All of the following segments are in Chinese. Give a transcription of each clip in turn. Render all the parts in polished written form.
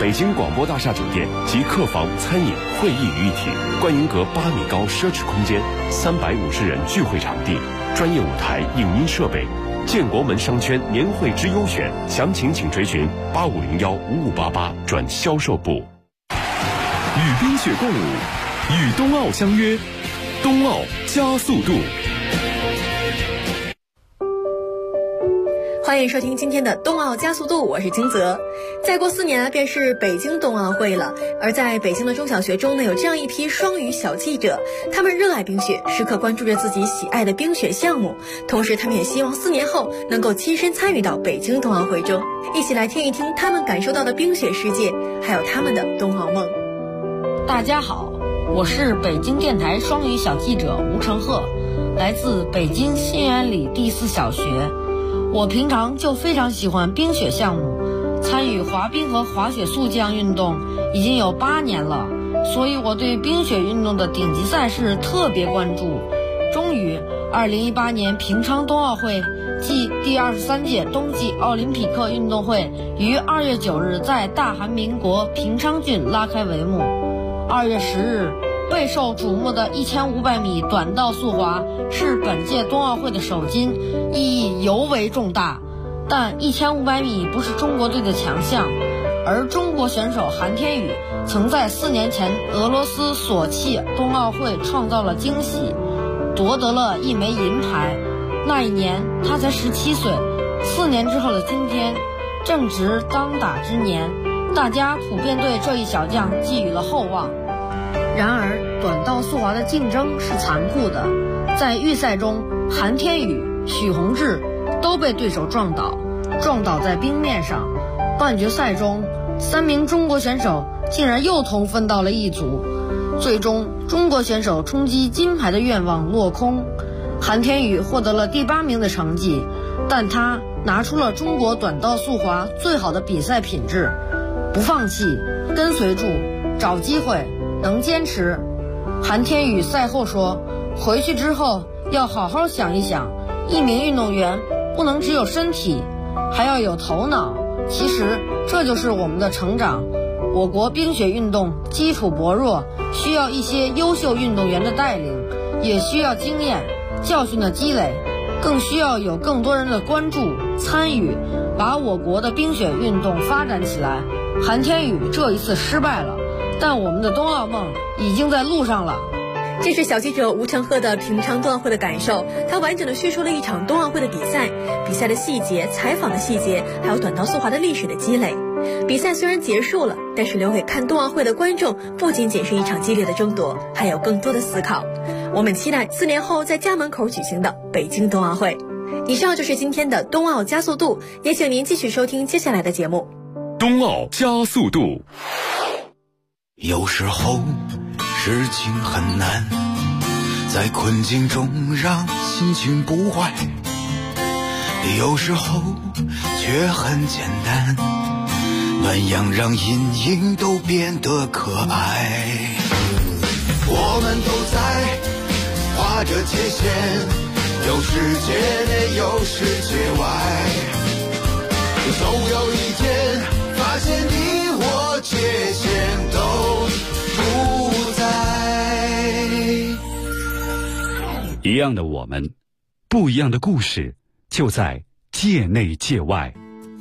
北京广播大厦酒店集客房、餐饮、会议于一体，观云阁8米高奢侈空间，350人聚会场地，专业舞台、影音设备。建国门商圈年会之优选，详情请垂询85015588转销售部。 与冰雪共舞，与冬奥相约，冬奥加速度。 欢迎收听今天的冬奥加速度，我是金泽。再过4年便是北京冬奥会了，而在北京的中小学中呢，有这样一批双语小记者，他们热爱冰雪，时刻关注着自己喜爱的冰雪项目，同时他们也希望4年后能够亲身参与到北京冬奥会中，一起来听一听他们感受到的冰雪世界，还有他们的冬奥梦。 大家好，我是北京电台双语小记者吴成鹤，来自北京新源里第4小学。我平常就非常喜欢冰雪项目，参与滑冰和滑雪速降运动已经有8年了，所以我对冰雪运动的顶级赛事特别关注。终于2018年平昌冬奥会暨第23届冬季奥林匹克运动会于2月9日在大韩民国平昌郡拉开帷幕。2月10日备受瞩目的1500米短道速滑是本届冬奥会的首金，意义尤为重大。但1500米不是中国队的强项，而中国选手韩天宇曾在4年前俄罗斯索契冬奥会创造了惊喜，夺得了1枚银牌。那一年他才17岁，4年之后的今天，正值当打之年，大家普遍对这一小将寄予了厚望。然而短道速滑的竞争是残酷的，在预赛中韩天宇、许宏志都被对手撞倒在冰面上。半决赛中3名中国选手竟然又同分到了一组，最终中国选手冲击金牌的愿望落空。韩天宇获得了第8名的成绩，但他拿出了中国短道速滑最好的比赛品质，不放弃，跟随住，找机会，能坚持。韩天宇赛后说，回去之后要好好想一想，一名运动员不能只有身体，还要有头脑。其实这就是我们的成长。我国冰雪运动基础薄弱，需要一些优秀运动员的带领，也需要经验教训的积累，更需要有更多人的关注参与，把我国的冰雪运动发展起来。韩天宇这一次失败了，但我们的冬奥梦已经在路上了。 这是小记者吴成鹤的平昌冬奥会的感受，他完整的叙述了一场冬奥会的比赛的细节、采访的细节，还有短道速滑的历史的积累。比赛虽然结束了，但是留给看冬奥会的观众不仅仅是一场激烈的争夺，还有更多的思考。我们期待4年后在家门口举行的北京冬奥会。以上就是今天的冬奥加速度，也请您继续收听接下来的节目。 冬奥加速度。 有时候事情很难，在困境中让心情不坏，有时候却很简单，暖阳让阴影都变得可爱。我们都在划着界限，有世界内有世界外，总有一天发现你我界限都不在。 一样的我们，不一样的故事，就在界内界外。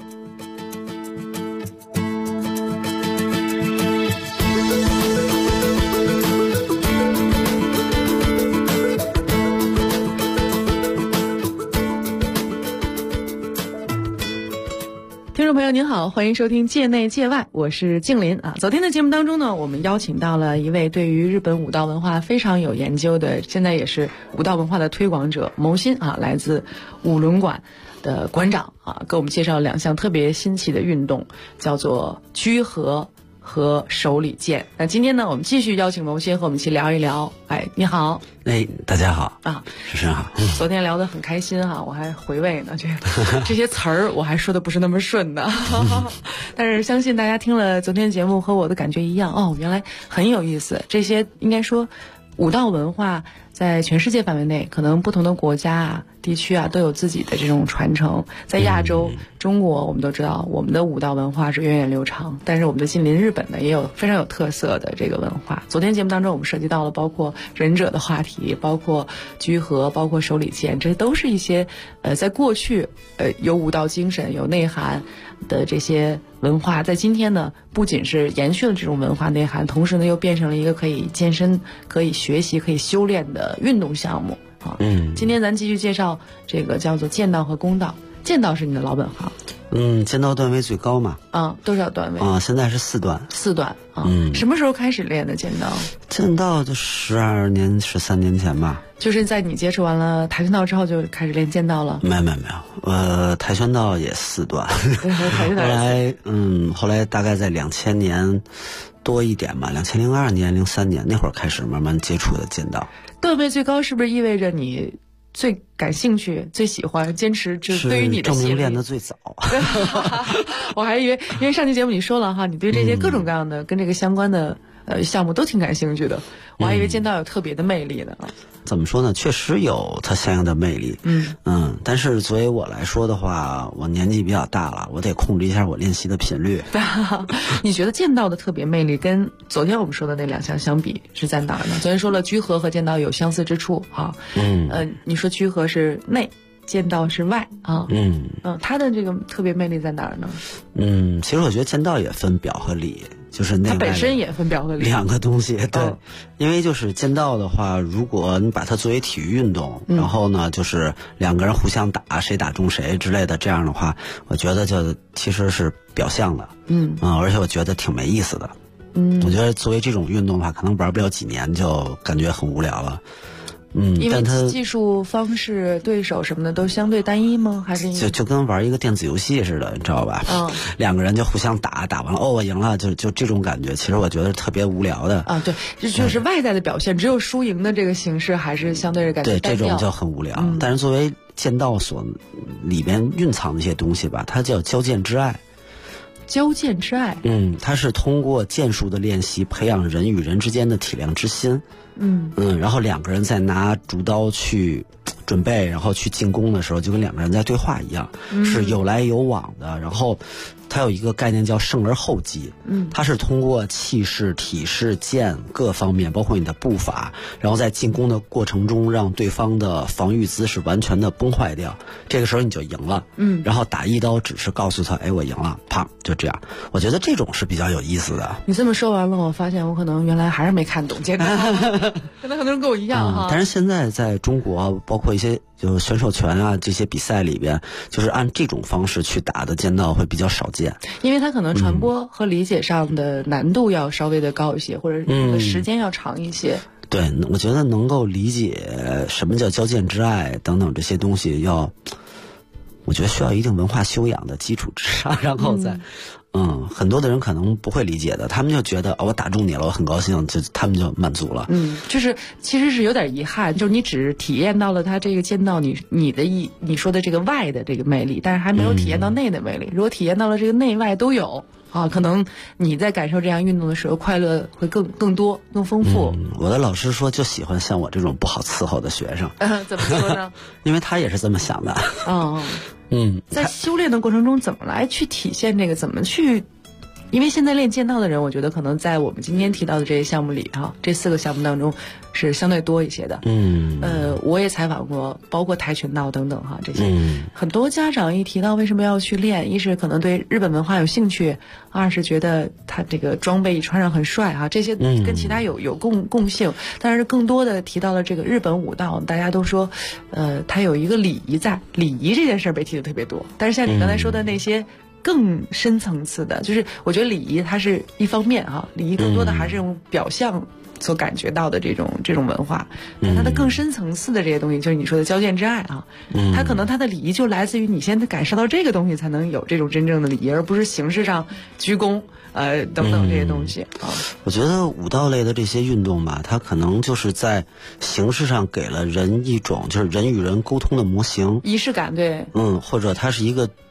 听众朋友您好，欢迎收听界内界外，我是静林啊。昨天的节目当中呢，我们邀请到了一位对于日本武道文化非常有研究的，现在也是武道文化的推广者牟新啊，来自五轮馆的馆长啊，给我们介绍了2项特别新奇的运动，叫做居合和手里剑。那今天呢，我们继续邀请牟新和我们一起聊一聊。哎，你好。 大家好啊， 主持人好。 昨天聊得很开心哈，我还回味呢，这些词儿我还说的不是那么顺的，但是相信大家听了昨天节目和我的感觉一样哦，原来很有意思。这些应该说武道文化在全世界范围内，可能不同的国家啊， 地区啊都有自己的这种传承。在亚洲，中国我们都知道，我们的武道文化是源远流长，但是我们的近邻日本呢，也有非常有特色的这个文化。昨天节目当中，我们涉及到了包括忍者的话题，包括居合，包括手里剑，这都是一些在过去有武道精神、有内涵的这些文化，在今天呢，不仅是延续了这种文化内涵，同时呢，又变成了一个可以健身、可以学习、可以修炼的运动项目啊。今天咱继续介绍这个叫做剑道和弓道。剑道是你的老本行。 剑道段位最高嘛？ 多少段位？ 现在是4段。 4段啊。什么时候开始练的剑道？ 剑道就13年前吧。 就是在你接触完了跆拳道之后就开始练剑道了？ 没有，跆拳道也4段。后来大概在2000年多一点吧，2002年、03年那会儿开始慢慢接触的剑道。 段位最高是不是意味着你最感兴趣、最喜欢、坚持，就是对于你的证明练得最早。 我还以为，因为上期节目你说了哈，你对这些各种各样的跟这个相关的项目都挺感兴趣的，我还以为剑道有特别的魅力呢。 怎么说呢？确实有它相应的魅力。但是作为我来说的话，我年纪比较大了，我得控制一下我练习的频率。 你觉得剑道的特别魅力跟昨天我们说的那2项相比是在哪儿呢？昨天说了居合和剑道有相似之处哈。你说居合是内，剑道是外啊。它的这个特别魅力在哪儿呢？ 其实我觉得剑道也分表和里。就是内外它本身也分表和里 2个东西，对。因为就是剑道的话，如果你把它作为体育运动，然后呢，就是2个人互相打，谁打中谁之类的，这样的话，我觉得就其实是表象的，而且我觉得挺没意思的。我觉得作为这种运动的话，可能玩不了几年就感觉很无聊了。 因为技术方式、对手什么的都相对单一吗？还是就跟玩一个电子游戏似的，你知道吧？2个人就互相打完了，我赢了，就这种感觉，其实我觉得特别无聊的。 对，这就是外在的表现，只有输赢的这个形式，还是相对感觉单调。 对，这种就很无聊。但是作为剑道所里边蕴藏的一些东西吧，它叫交剑之爱。 交剑之爱， 它是通过剑术的练习，培养人与人之间的体谅之心。然后2个人在拿竹刀去准备，然后去进攻的时候，就跟2个人在对话一样，是有来有往的。然后它有一个概念叫胜而后击，它是通过气势、体势、剑各方面，包括你的步伐，然后在进攻的过程中让对方的防御姿势完全的崩坏掉，这个时候你就赢了。然后打一刀只是告诉他，我赢了，啪，就这样。我觉得这种是比较有意思的。 你这么说完了，我发现我可能原来还是没看懂剑道，可能很多人跟我一样哈。 但是现在在中国，包括一些就选手权啊这些比赛里边，就是按这种方式去打的剑道会比较少见， 因为它可能传播和理解上的难度要稍微的高一些，或者时间要长一些。 对，我觉得能够理解什么叫交剑之爱等等这些东西，我觉得需要一定文化修养的基础之上，然后再很多的人可能不会理解的，他们就觉得我打中你了，我很高兴，他们就满足了。 就是其实是有点遗憾，就是你只体验到了他这个剑道你说的这个外的这个魅力，但是还没有体验到内的魅力。如果体验到了这个内外都有可能你在感受这样运动的时候，快乐会更多、更丰富。 我的老师说，就喜欢像我这种不好伺候的学生。 怎么说呢？ 因为他也是这么想的。 在修炼的过程中，怎么来去体现这个？怎么去？因为现在练剑道的人，我觉得可能在我们今天提到的这些项目里这4个项目当中是相对多一些的。我也采访过，包括跆拳道等等这些。很多家长一提到为什么要去练，一是可能对日本文化有兴趣，二是觉得他这个装备一穿上很帅这些跟其他有共性。但是更多的提到了这个日本武道，大家都说，它有一个礼仪在，礼仪这件事被提的特别多。但是像你刚才说的那些更深层次的，就是我觉得礼仪它是一方面礼仪更多的还是用表象所感觉到的这种文化，但它的更深层次的这些东西，就是你说的交剑之爱它可能它的礼仪就来自于你先感受到这个东西，才能有这种真正的礼仪，而不是形式上鞠躬等等这些东西我觉得武道类的这些运动吧，它可能就是在形式上给了人一种就是人与人沟通的模型， 仪式感。对， 或者它是一个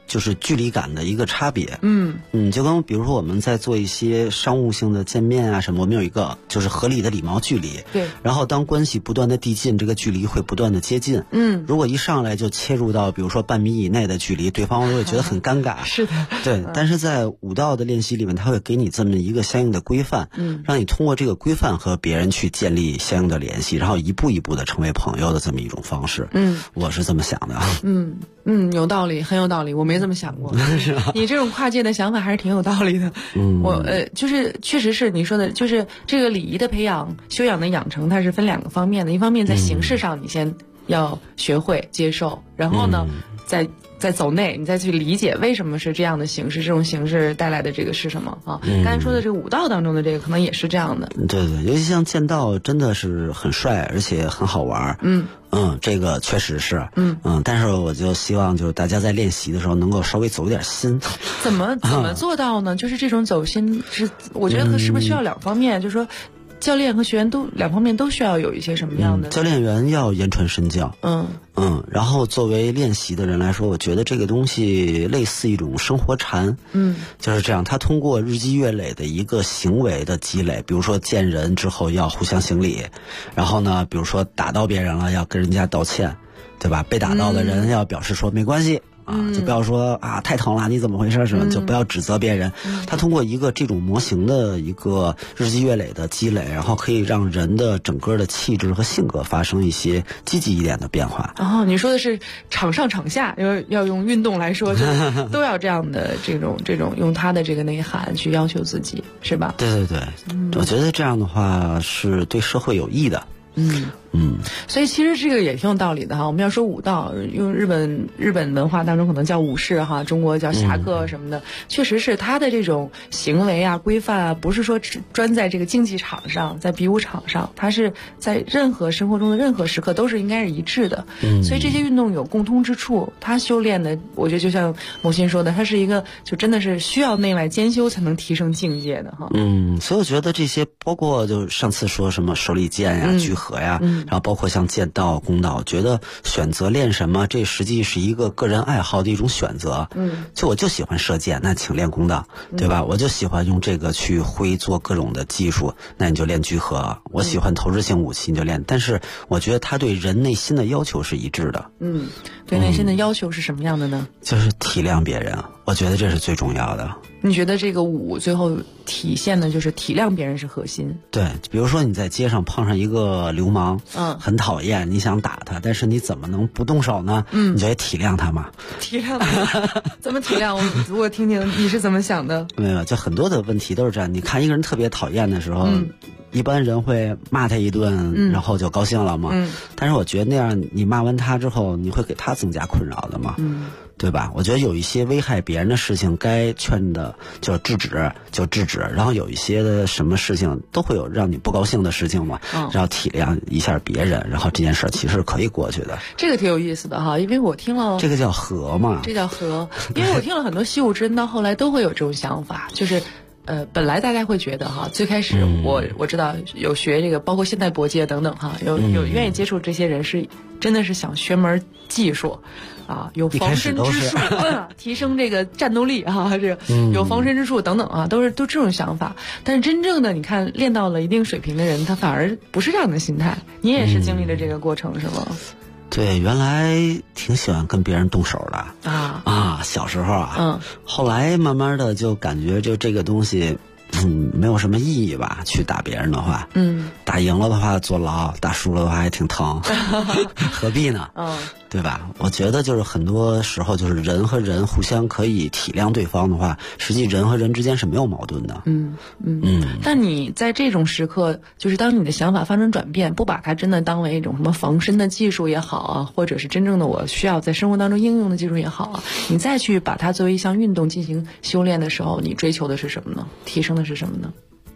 就是距离感的一个差别。就跟比如说我们在做一些商务性的见面啊什么，我们有一个就是合理的礼貌距离。 对。 然后当关系不断的递进，这个距离会不断的接近。如果一上来就切入到比如说半米以内的距离，对方会觉得很尴尬。 是的。 对。但是在舞蹈的练习里面，他会给你这么一个相应的规范，让你通过这个规范和别人去建立相应的联系，然后一步一步的成为朋友的这么一种方式。我是这么想的。 有道理，很有道理，我没这么想过。你这种跨界的想法还是挺有道理的。我就是确实是你说的，就是这个礼仪的培养、修养的养成，它是分两个方面的。一方面在形式上，你先要学会接受，然后呢，在走内，你再去理解为什么是这样的形式，这种形式带来的这个是什么啊？刚才说的这个舞蹈当中的这个，可能也是这样的。 对，尤其像剑道，真的是很帅，而且很好玩。这个确实是。但是我就希望就是大家在练习的时候能够稍微走一点心。 怎么做到呢？就是这种走心是，我觉得是不是需要两方面？就是说，教练和学员都两方面都需要有一些什么样的？ 教练员要言传身教。然后作为练习的人来说，我觉得这个东西类似一种生活禅。就是这样，他通过日积月累的一个行为的积累，比如说见人之后要互相行礼，然后呢，比如说打到别人了要跟人家道歉，对吧？被打到的人要表示说没关系。就不要说啊太疼了，你怎么回事什么，就不要指责别人。他通过一个这种模型的一个日积月累的积累，然后可以让人的整个的气质和性格发生一些积极一点的变化。 你说的是场上场下，要用运动来说，就都要这样的这种用他的这个内涵去要求自己，是吧？ 对，我觉得这样的话是对社会有益的。 所以其实这个也挺有道理的哈。我们要说武道，用日本文化当中可能叫武士哈，中国叫侠客什么的，确实是他的这种行为啊、规范啊，不是说只专在这个竞技场上，在比武场上，他是在任何生活中的任何时刻都是应该是一致的。所以这些运动有共通之处，他修炼的，我觉得就像某心说的，他是一个就真的是需要内外兼修才能提升境界的哈。 所以我觉得这些包括就上次说什么手里剑呀、聚合呀。然后包括像剑道、弓道，觉得选择练什么，这实际是一个个人爱好的一种选择。就我就喜欢射箭，那请练弓道，对吧？我就喜欢用这个去挥做各种的技术，那你就练聚合。我喜欢投掷性武器，你就练。但是我觉得他对人内心的要求是一致的。 对内心的要求是什么样的呢？ 就是体谅别人，我觉得这是最重要的。 你觉得这个武最后体现的就是体谅别人是核心？ 对，比如说你在街上碰上一个流氓，很讨厌，你想打他，但是你怎么能不动手呢？你就得体谅他嘛。 体谅他？怎么体谅？我听听你是怎么想的？ 没有，就很多的问题都是这样。你看一个人特别讨厌的时候，一般人会骂他一顿，然后就高兴了嘛。但是我觉得那样，你骂完他之后，你会给他增加困扰的嘛。对吧？我觉得有一些危害别人的事情，该劝的就制止就制止，然后有一些的什么事情都会有让你不高兴的事情嘛，要体谅一下别人，然后这件事其实可以过去的。 这个挺有意思的哈，因为我听了这个叫和嘛， 这叫和，因为我听了很多习武之人到后来都会有这种想法，就是。本来大家会觉得哈，最开始我知道有学这个，包括现代搏击等等哈，有愿意接触这些人是真的是想学门技术，有防身之术，提升这个战斗力哈，这个有防身之术等等啊，都这种想法。但是真正的你看练到了一定水平的人，他反而不是这样的心态。你也是经历了这个过程是吗？ 对，原来挺喜欢跟别人动手的小时候后来慢慢的就感觉就这个东西没有什么意义吧，去打别人的话打赢了的话坐牢，打输了的话还挺疼何必呢对吧？我觉得就是很多时候就是人和人互相可以体谅对方的话，实际人和人之间是没有矛盾的。 但你在这种时刻，就是当你的想法发生转变，不把它真的当为一种什么防身的技术也好啊，或者是真正的我需要在生活当中应用的技术也好啊，你再去把它作为一项运动进行修炼的时候，你追求的是什么呢？提升的是什么呢？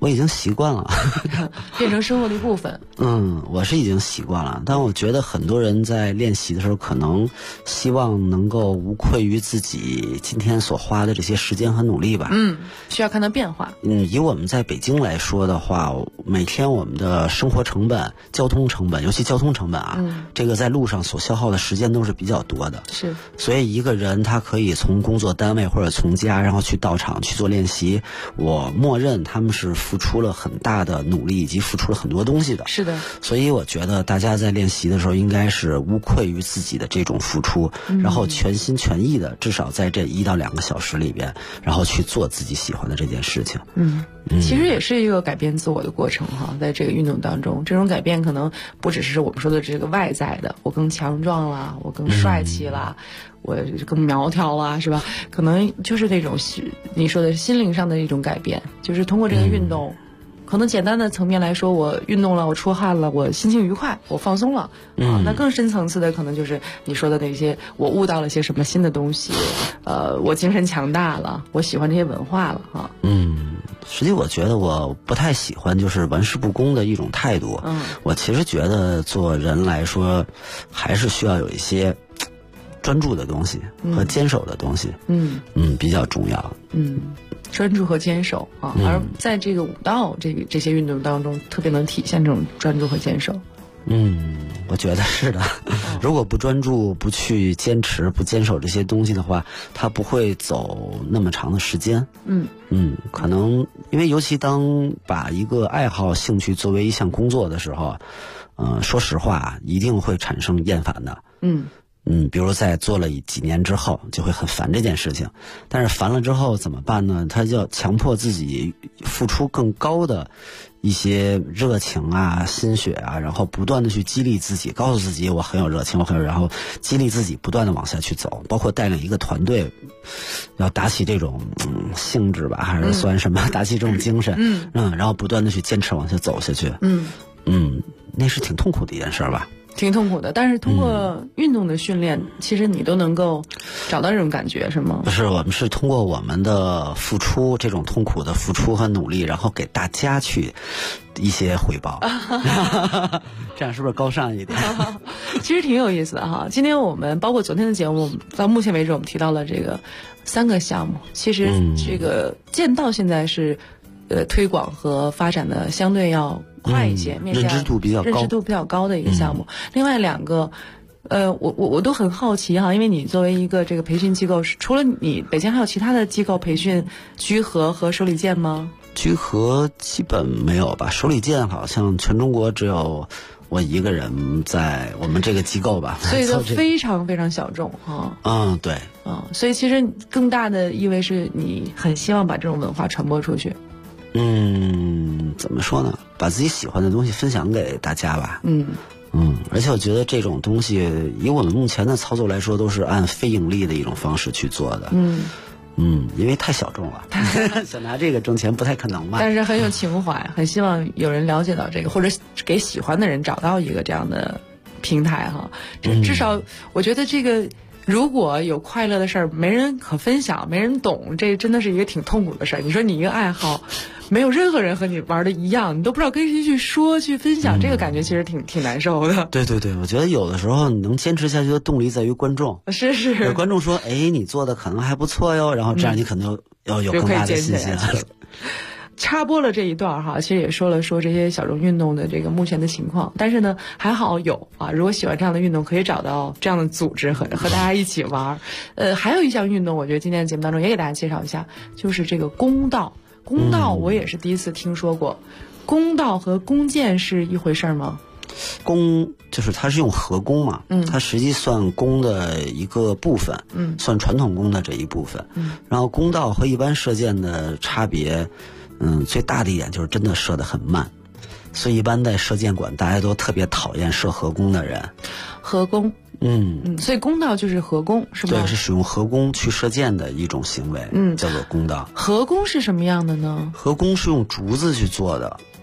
我已经习惯了， 变成生活的一部分。 我是已经习惯了，但我觉得很多人在练习的时候，可能希望能够无愧于自己今天所花的这些时间和努力吧。 需要看到变化。 以我们在北京来说的话，每天我们的生活成本、交通成本，尤其交通成本啊，这个在路上所消耗的时间都是比较多的。 是， 所以一个人他可以从工作单位或者从家，然后去到场去做练习，我默认他们是付出了很大的努力以及付出了很多东西的。 是的， 所以我觉得大家在练习的时候应该是无愧于自己的这种付出，然后全心全意的，至少在这1到2个小时里边，然后去做自己喜欢的这件事情。 其实也是一个改变自我的过程哈，在这个运动当中，这种改变可能不只是我们说的这个外在的，我更强壮啦，我更帅气啦，我更苗条啦，是吧？可能就是那种你说的心灵上的一种改变，就是通过这个运动。可能简单的层面来说，我运动了，我出汗了，我心情愉快，我放松了那更深层次的可能就是你说的那些，我悟到了些什么新的东西，我精神强大了，我喜欢这些文化了哈。 实际我觉得我不太喜欢就是玩世不恭的一种态度。我其实觉得做人来说，还是需要有一些专注的东西和坚守的东西，比较重要。 专注和坚守啊，而在这个武道这些运动当中，特别能体现这种专注和坚守。 我觉得是的。如果不专注、不去坚持、不坚守这些东西的话，它不会走那么长的时间。可能因为尤其当把一个爱好、兴趣作为一项工作的时候，说实话，一定会产生厌烦的。比如在做了几年之后，就会很烦这件事情。但是烦了之后怎么办呢？他就要强迫自己付出更高的一些热情啊、心血啊，然后不断的去激励自己，告诉自己我很有热情，我很有，然后激励自己不断的往下去走。包括带领一个团队，要打起这种兴致吧，还是算什么？打起这种精神，然后不断的去坚持往下走下去。那是挺痛苦的一件事吧。 挺痛苦的，但是通过运动的训练，其实你都能够找到这种感觉，是吗？ 不是，我们是通过我们的付出，这种痛苦的付出和努力，然后给大家去一些回报。这样是不是高尚一点？ 其实挺有意思的哈。今天我们包括昨天的节目，到目前为止我们提到了这个3个项目。其实这个剑道现在是推广和发展的相对要快一些， 认知度比较高的一个项目。另外2个，我都很好奇哈，因为你作为一个这个培训机构，除了你，北京还有其他的机构培训居合和手里剑吗？ 居合基本没有吧，手里剑好像全中国只有我一个人在我们这个机构吧， 所以都非常非常小众哈。 对， 所以其实更大的意味是你很希望把这种文化传播出去。 怎么说呢？把自己喜欢的东西分享给大家吧。而且我觉得这种东西，以我们目前的操作来说，都是按非盈利的一种方式去做的。因为太小众了，想拿这个挣钱不太可能嘛。 但是很有情怀，很希望有人了解到这个，或者给喜欢的人找到一个这样的平台哈。至少我觉得这个。如果有快乐的事儿，没人可分享，没人懂，这真的是一个挺痛苦的事儿。你说你一个爱好，没有任何人和你玩的一样，你都不知道跟谁去说去分享，这个感觉其实挺难受的。 对，我觉得有的时候你能坚持下去的动力在于观众。 是， 有观众说，你做的可能还不错哟，然后这样你可能要有更大的信心了。 插播了这一段哈，其实也说了这些小众运动的这个目前的情况，但是呢还好有如果喜欢这样的运动，可以找到这样的组织和大家一起玩。还有一项运动，我觉得今天的节目当中也给大家介绍一下，就是这个弓道。弓道我也是第一次听说过，弓道和弓箭是一回事吗？ 弓就是它是用合弓嘛，它实际算弓的一个部分，算传统弓的这一部分。然后弓道和一般射箭的差别。最大的一点就是真的射得很慢，所以一般在射箭馆大家都特别讨厌射合弓的人。 合弓，所以弓道就是合弓是吗？ 对，是使用合弓去射箭的一种行为，叫做弓道。 合弓是什么样的呢？ 合弓是用竹子去做的，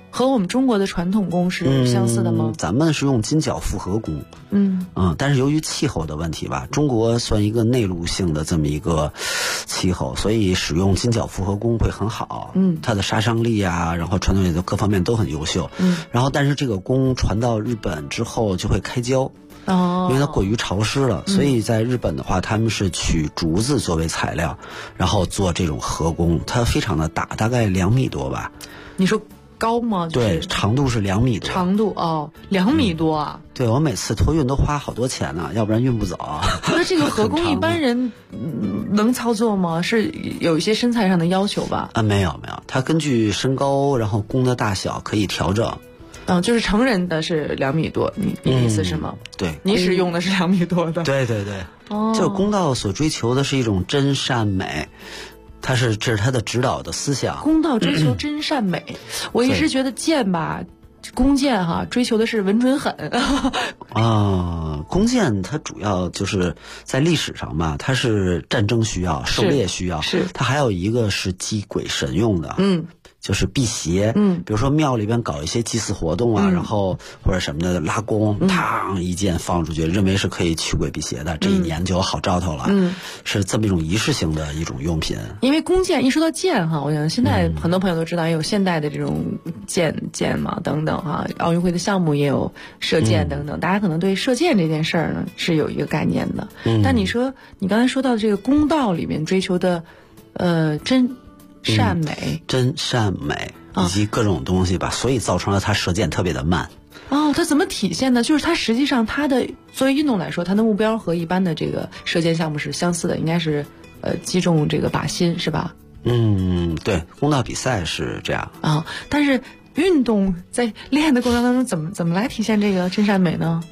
和我们中国的传统功是相似的吗？ 咱们是用金角复合功，但是由于气候的问题吧，中国算一个内陆性的这么一个气候，所以使用金角复合功会很好。它的杀伤力啊，然后传动力的各方面都很优秀。然后但是这个功传到日本之后就会开胶。因为它过于潮湿了，所以在日本的话，他们是取竹子作为材料，然后做这种合功，它非常的大，大概2米多吧。 你说高吗？ 对，长度是2米多。 长度2米多啊！ 对，我每次托运都花好多钱呢，要不然运不走。 那这个合功一般人能操作吗？是有一些身材上的要求吧？ 没有，它根据身高，然后弓的大小可以调整。 就是成人的是2米多，你的意思是吗？ 对， 你使用的是2米多的。 对，这个公道所追求的是一种真善美，这是他的指导的思想。 公道追求真善美，我一直觉得剑吧，弓箭追求的是稳准狠。 弓箭它主要就是在历史上嘛，它是战争需要、狩猎需要， 是它还有一个是祭鬼神用的。就是辟邪，比如说庙里边搞一些祭祀活动啊，然后或者什么的拉弓，嘡一箭放出去，认为是可以驱鬼辟邪的，这一年就有好兆头了。是这么一种仪式性的一种用品。 因为弓箭一说到箭我想现在很多朋友都知道，也有现代的这种箭嘛等等奥运会的项目也有射箭等等，大家可能对射箭这件事儿呢是有一个概念的。但你刚才说到这个公道里面追求的真善美， 真善美以及各种东西吧，所以造成了它射箭特别的慢。 它怎么体现呢？就是它实际上它的作为运动来说，它的目标和一般的这个射箭项目是相似的，应该是击中这个靶心是吧？ 对，公道比赛是这样但是运动在练的过程当中怎么来体现这个真善美呢？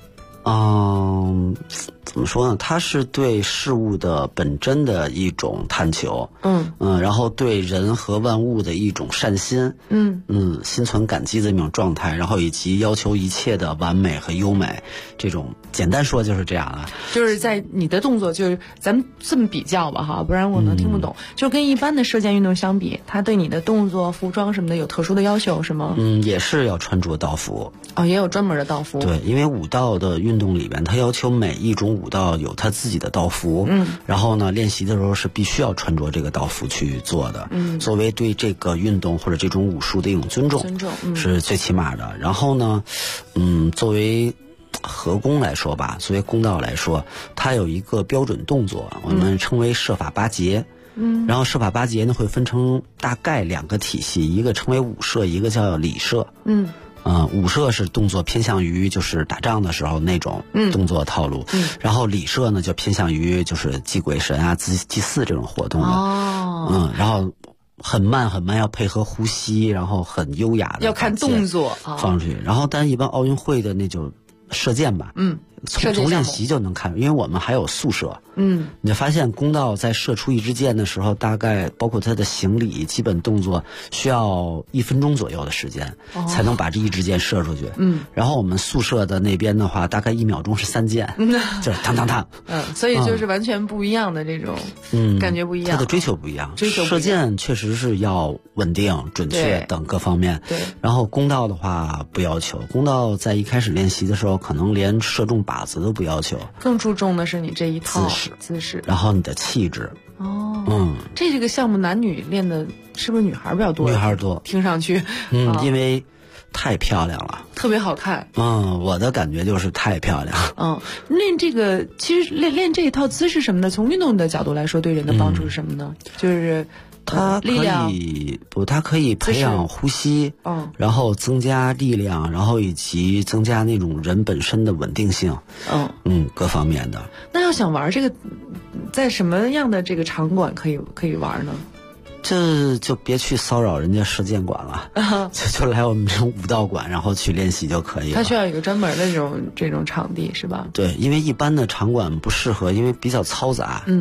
怎么说呢？它是对事物的本真的一种探求，然后对人和万物的一种善心，心存感激的一种状态，然后以及要求一切的完美和优美，这种简单说就是这样啊。 就是在你的动作，就是咱们这么比较吧不然我能听不懂。就跟一般的射箭运动相比，它对你的动作、服装什么的有特殊的要求是吗？ 也是要穿着道服。 也有专门的道服。 对，因为武道的运动里边，它要求每一种武道有它自己的道服，然后呢，练习的时候是必须要穿着这个道服去做的，作为对这个运动或者这种武术的一种尊重是最起码的。然后呢，作为合功来说吧，作为公道来说，它有一个标准动作，我们称为射法八节。然后射法八节呢会分成大概2个体系，一个称为武射，一个叫礼射。武射是动作偏向于就是打仗的时候那种动作套路，然后礼射呢就偏向于就是祭鬼神啊、祭祀这种活动的。然后很慢，要配合呼吸，然后很优雅的要看动作放出去。然后但一般奥运会的那就射箭吧，从练习就能看，因为我们还有速射。你就发现公道在射出一支箭的时候，大概包括它的行礼基本动作需要1分钟左右的时间，才能把这一支箭射出去。然后我们速射的那边的话，大概1秒钟是3箭，就是嘡嘡嘡。 所以就是完全不一样的这种，感觉不一样。 它的追求不一样，射箭确实是要稳定、准确等各方面。 对。 然后公道的话不要求，公道在一开始练习的时候，可能连射中靶子都不要求， 更注重的是你这一套姿势，然后你的气质。 这个项目男女练的是不是女孩比较多？ 女孩多， 听上去。 因为太漂亮了， 特别好看。 我的感觉就是太漂亮。 练这个其实练这一套姿势什么的，从运动的角度来说，对人的帮助是什么呢？就是它可以培养呼吸，然后增加力量，然后以及增加那种人本身的稳定性，各方面的。 那要想玩这个，在什么样的这个场馆可以玩呢？ 这就别去骚扰人家射箭馆了，就来我们这种武道馆，然后去练习就可以了。 它需要有一个专门的这种场地是吧？ 对，因为一般的场馆不适合，因为比较嘈杂。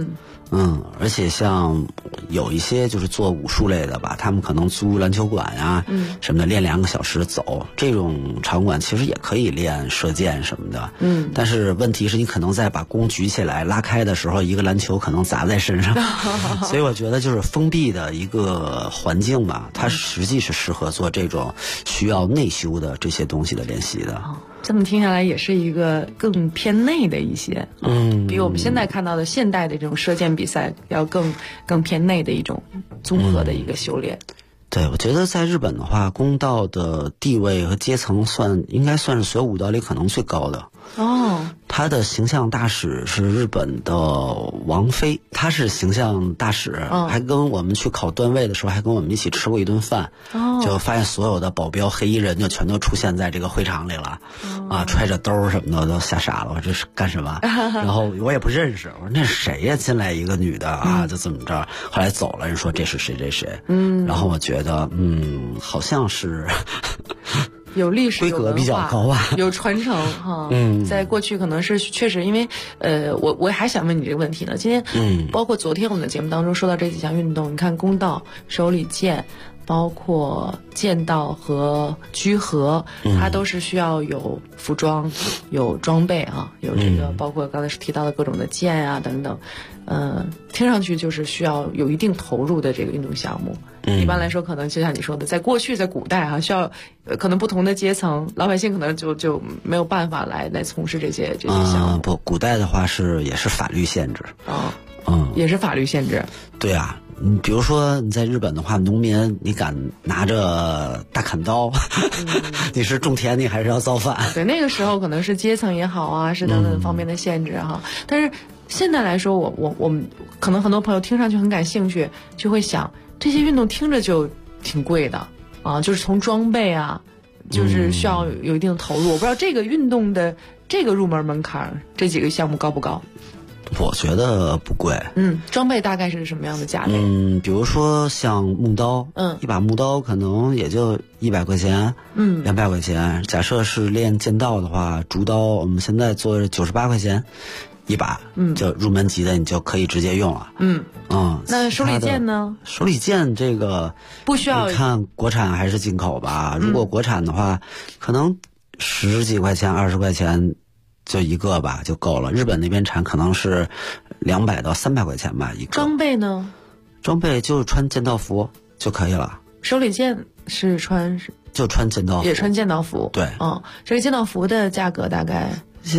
而且像有一些就是做武术类的吧，他们可能租篮球馆呀，什么的练2个小时走，这种场馆其实也可以练射箭什么的，但是问题是你可能在把弓举起来拉开的时候，一个篮球可能砸在身上，所以我觉得就是封闭的一个环境吧，它实际是适合做这种需要内修的这些东西的练习的。 这么听下来也是一个更偏内的一些，比我们现在看到的现代的这种射箭比赛要更偏内的一种综合的一个修炼。 对，我觉得在日本的话，弓道的地位和阶层应该算是所有武道里可能最高的。他的形象大使是日本的王妃，他是形象大使，还跟我们去考段位的时候还跟我们一起吃过一顿饭，就发现所有的保镖黑衣人就全都出现在这个会场里了，揣着兜什么的都吓傻了，我这是干什么？然后我也不认识，我说那是谁呀？进来一个女的啊，就这么着，后来走了，人说这是谁谁谁，然后我觉得好像是有历史， 规格比较高啊， 有传承哈。在过去可能是确实，因为我还想问你这个问题呢。今天包括昨天我们的节目当中说到这几项运动，你看弓道、手里剑，包括剑道和居合，它都是需要有服装、有装备啊，有这个包括刚才是提到的各种的剑啊等等。听上去就是需要有一定投入的这个运动项目。一般来说，可能就像你说的，在过去，在古代需要可能不同的阶层老百姓可能就没有办法来从事这些项目。 不，古代的话也是法律限制也是法律限制。 对啊，比如说你在日本的话，农民你敢拿着大砍刀，你是种田你还是要造反？ 对，那个时候可能是阶层也好啊，是等等方面的限制哈。但是现在来说，我们可能很多朋友听上去很感兴趣，就会想这些运动听着就挺贵的啊，就是从装备啊，就是需要有一定的投入。我不知道这个运动的这个入门门槛，这几个项目高不高？ 我觉得不贵。 装备大概是什么样的价位？ 比如说像木刀，一把木刀可能也就100块钱，200块钱。假设是练剑道的话，竹刀我们现在做98块钱一把，就入门级的你就可以直接用了。 那手里剑呢？ 手里剑这个不需要， 你看国产还是进口吧？如果国产的话，可能10几块钱、20块钱。就一个吧就够了，日本那边产可能是200到300块钱吧一个。 装备呢？ 装备就穿剑道服就可以了。 手里剑是就穿剑道服， 也穿剑道服。 对， 这个剑道服的价格大概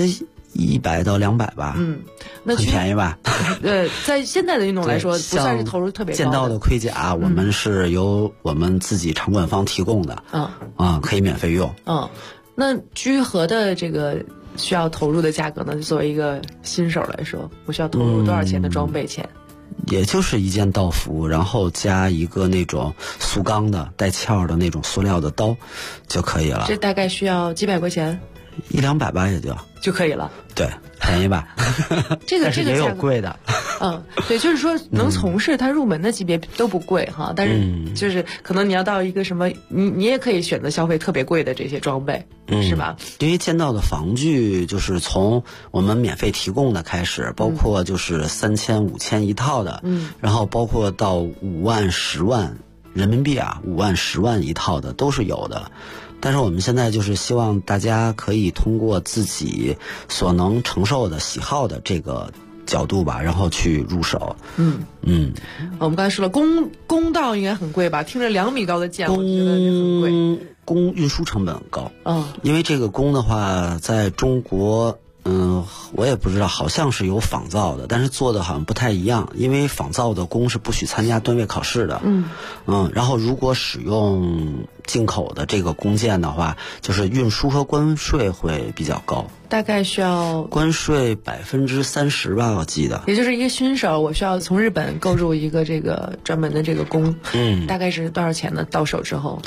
100到200吧。 那很便宜吧？ 在现在的运动来说，不算是投入特别高的。 剑道的盔甲，我们是由我们自己场馆方提供的，可以免费用。 那居合的这个需要投入的价格呢？就作为一个新手来说，我需要投入多少钱的装备钱？ 也就是一件道服，然后加一个那种塑钢的带鞘的那种塑料的刀就可以了。 这大概需要几百块钱 ？100-200吧，也就可以了。 对，便宜吧？但是也有贵的。 对，就是说能从事它入门的级别都不贵哈，但是就是可能你要到一个什么，你也可以选择消费特别贵的这些装备，是吧？ 因为剑道的防具就是从我们免费提供的开始，包括就是3000、5000一套的，然后包括到5万、10万人民币啊，5万、10万一套的都是有的。但是我们现在就是希望大家可以通过自己所能承受的喜好的这个角度吧，然后去入手。 我们刚才说了，弓道应该很贵吧？听着2米高的剑，我觉得很贵。 弓运输成本很高。因为这个弓的话，在中国，我也不知道，好像是有仿造的，但是做的好像不太一样。因为仿造的弓是不许参加段位考试的。然后如果使用进口的这个弓箭的话，就是运输和关税会比较高。 大概需要关税30%吧，我记得。 也就是一个新手，我需要从日本购入一个这个专门的这个弓，大概是多少钱呢？到手之后？ 到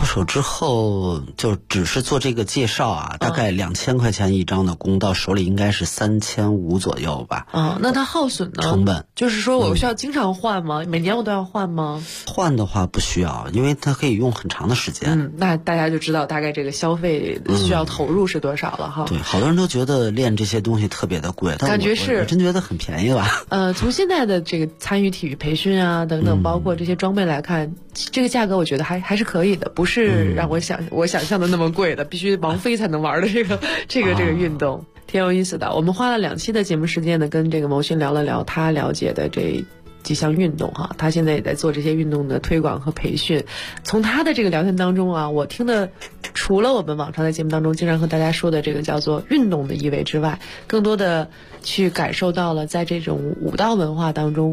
到手之后就只是做这个介绍啊，大概2000块钱一张的工，到手里应该是3500左右吧。 那它耗损呢？ 成本就是说我需要经常换吗？每年我都要换吗？ 换的话不需要，因为它可以用很长的时间。 那大家就知道大概这个消费需要投入是多少了哈。 对，好多人都觉得练这些东西特别的贵，但感觉是我真觉得很便宜吧。 从现在的这个参与体育培训啊等等，包括这些装备来看，这个价格我觉得还是可以的，不是让我想象的那么贵的，必须王菲才能玩的这个运动，挺有意思的。我们花了2期的节目时间呢，跟这个牟勋聊了聊他了解的这几项运动哈，他现在也在做这些运动的推广和培训。从他的这个聊天当中啊，我听的除了我们往常在节目当中经常和大家说的这个叫做运动的意味之外，更多的去感受到了在这种舞蹈文化当中